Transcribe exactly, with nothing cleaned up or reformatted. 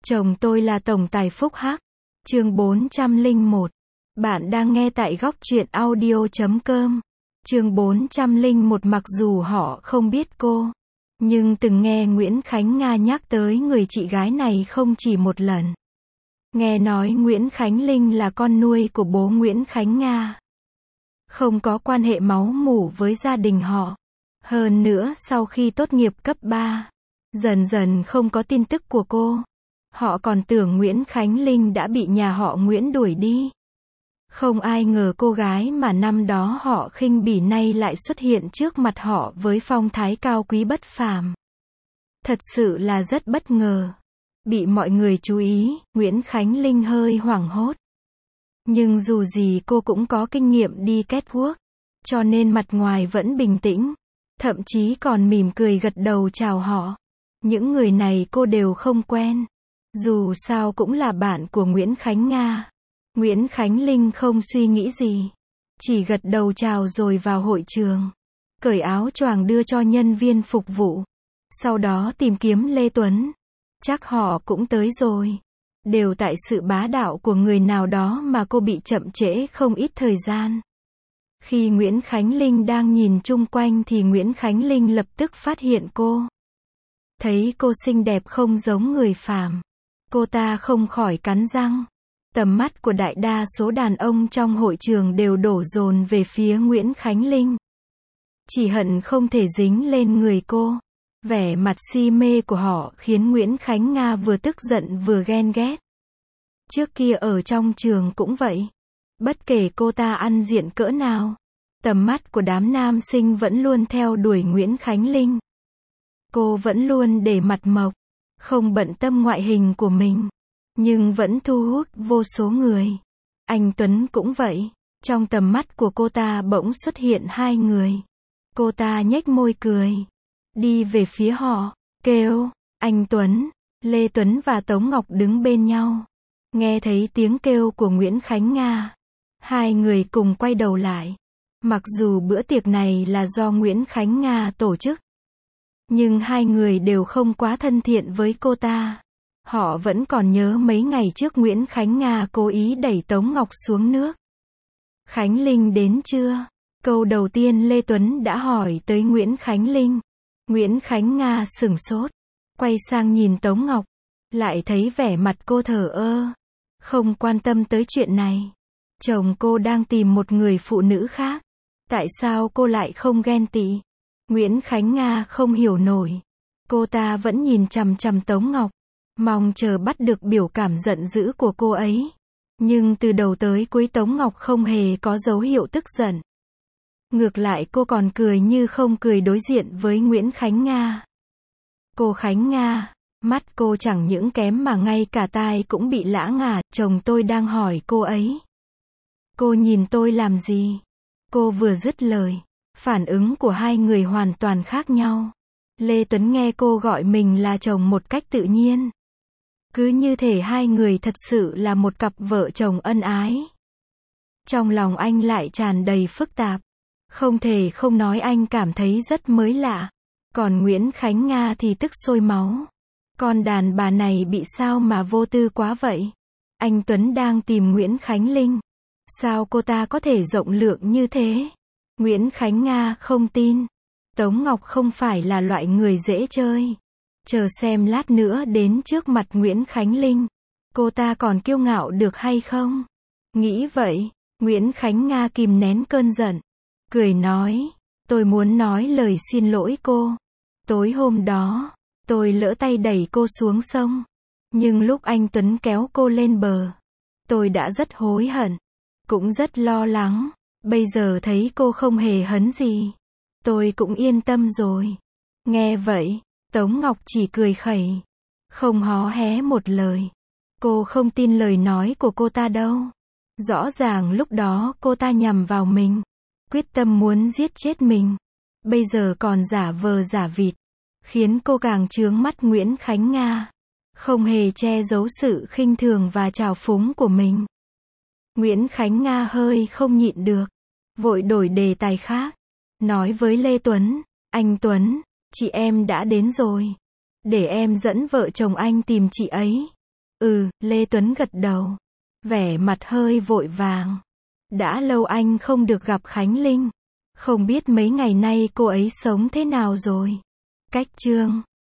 Chồng tôi là tổng tài Phúc Hắc. Chương bốn trăm lẻ một. Bạn đang nghe tại góc truyện audio chấm com. Chương bốn trăm lẻ một. Mặc dù họ không biết cô, nhưng từng nghe Nguyễn Khánh Nga nhắc tới người chị gái này không chỉ một lần. Nghe nói Nguyễn Khánh Linh là con nuôi của bố Nguyễn Khánh Nga, không có quan hệ máu mủ với gia đình họ. Hơn nữa sau khi tốt nghiệp cấp ba, dần dần không có tin tức của cô. Họ còn tưởng Nguyễn Khánh Linh đã bị nhà họ Nguyễn đuổi đi. Không ai ngờ cô gái mà năm đó họ khinh bỉ nay lại xuất hiện trước mặt họ với phong thái cao quý bất phàm. Thật sự là rất bất ngờ. Bị mọi người chú ý, Nguyễn Khánh Linh hơi hoảng hốt. Nhưng dù gì cô cũng có kinh nghiệm đi catwalk, cho nên mặt ngoài vẫn bình tĩnh. Thậm chí còn mỉm cười gật đầu chào họ. Những người này cô đều không quen. Dù sao cũng là bạn của Nguyễn Khánh Nga. Nguyễn Khánh Linh không suy nghĩ gì, chỉ gật đầu chào rồi vào hội trường, cởi áo choàng đưa cho nhân viên phục vụ. Sau đó tìm kiếm Lê Tuấn. Chắc họ cũng tới rồi. Đều tại sự bá đạo của người nào đó mà cô bị chậm trễ không ít thời gian. Khi Nguyễn Khánh Linh đang nhìn chung quanh thì Nguyễn Khánh Linh lập tức phát hiện cô. Thấy cô xinh đẹp không giống người phàm, cô ta không khỏi cắn răng. Tầm mắt của đại đa số đàn ông trong hội trường đều đổ dồn về phía Nguyễn Khánh Linh. Chỉ hận không thể dính lên người cô. Vẻ mặt si mê của họ khiến Nguyễn Khánh Nga vừa tức giận vừa ghen ghét. Trước kia ở trong trường cũng vậy. Bất kể cô ta ăn diện cỡ nào, tầm mắt của đám nam sinh vẫn luôn theo đuổi Nguyễn Khánh Linh. Cô vẫn luôn để mặt mộc, không bận tâm ngoại hình của mình, nhưng vẫn thu hút vô số người. Anh Tuấn cũng vậy. Trong tầm mắt của cô ta bỗng xuất hiện hai người. Cô ta nhếch môi cười, đi về phía họ, kêu, anh Tuấn. Lê Tuấn và Tống Ngọc đứng bên nhau. Nghe thấy tiếng kêu của Nguyễn Khánh Nga, hai người cùng quay đầu lại. Mặc dù bữa tiệc này là do Nguyễn Khánh Nga tổ chức, nhưng hai người đều không quá thân thiện với cô ta. Họ vẫn còn nhớ mấy ngày trước Nguyễn Khánh Nga cố ý đẩy Tống Ngọc xuống nước. Khánh Linh đến chưa? Câu đầu tiên Lê Tuấn đã hỏi tới Nguyễn Khánh Linh. Nguyễn Khánh Nga sửng sốt, quay sang nhìn Tống Ngọc, lại thấy vẻ mặt cô thờ ơ, không quan tâm tới chuyện này. Chồng cô đang tìm một người phụ nữ khác. Tại sao cô lại không ghen tị? Nguyễn Khánh Nga không hiểu nổi. Cô ta vẫn nhìn chằm chằm Tống Ngọc, mong chờ bắt được biểu cảm giận dữ của cô ấy. Nhưng từ đầu tới cuối Tống Ngọc không hề có dấu hiệu tức giận. Ngược lại cô còn cười như không cười đối diện với Nguyễn Khánh Nga. Cô Khánh Nga, mắt cô chẳng những kém mà ngay cả tai cũng bị lã ngả. Chồng tôi đang hỏi cô ấy. Cô nhìn tôi làm gì? Cô vừa dứt lời, phản ứng của hai người hoàn toàn khác nhau. Lê Tuấn nghe cô gọi mình là chồng một cách tự nhiên. Cứ như thể hai người thật sự là một cặp vợ chồng ân ái. Trong lòng anh lại tràn đầy phức tạp. Không thể không nói anh cảm thấy rất mới lạ. Còn Nguyễn Khánh Nga thì tức sôi máu. Con đàn bà này bị sao mà vô tư quá vậy? Anh Tuấn đang tìm Nguyễn Khánh Linh. Sao cô ta có thể rộng lượng như thế? Nguyễn Khánh Nga không tin. Tống Ngọc không phải là loại người dễ chơi. Chờ xem lát nữa đến trước mặt Nguyễn Khánh Linh, cô ta còn kiêu ngạo được hay không? Nghĩ vậy, Nguyễn Khánh Nga kìm nén cơn giận, cười nói, tôi muốn nói lời xin lỗi cô. Tối hôm đó, tôi lỡ tay đẩy cô xuống sông. Nhưng lúc anh Tuấn kéo cô lên bờ, tôi đã rất hối hận, cũng rất lo lắng. Bây giờ thấy cô không hề hấn gì, tôi cũng yên tâm rồi. Nghe vậy, Tống Ngọc chỉ cười khẩy, không hó hé một lời. Cô không tin lời nói của cô ta đâu. Rõ ràng lúc đó cô ta nhằm vào mình, quyết tâm muốn giết chết mình. Bây giờ còn giả vờ giả vịt, khiến cô càng chướng mắt Nguyễn Khánh Nga, không hề che giấu sự khinh thường và trào phúng của mình. Nguyễn Khánh Nga hơi không nhịn được, vội đổi đề tài khác, nói với Lê Tuấn, anh Tuấn, chị em đã đến rồi. Để em dẫn vợ chồng anh tìm chị ấy. Ừ, Lê Tuấn gật đầu. Vẻ mặt hơi vội vàng. Đã lâu anh không được gặp Khánh Linh. Không biết mấy ngày nay cô ấy sống thế nào rồi. Cách chương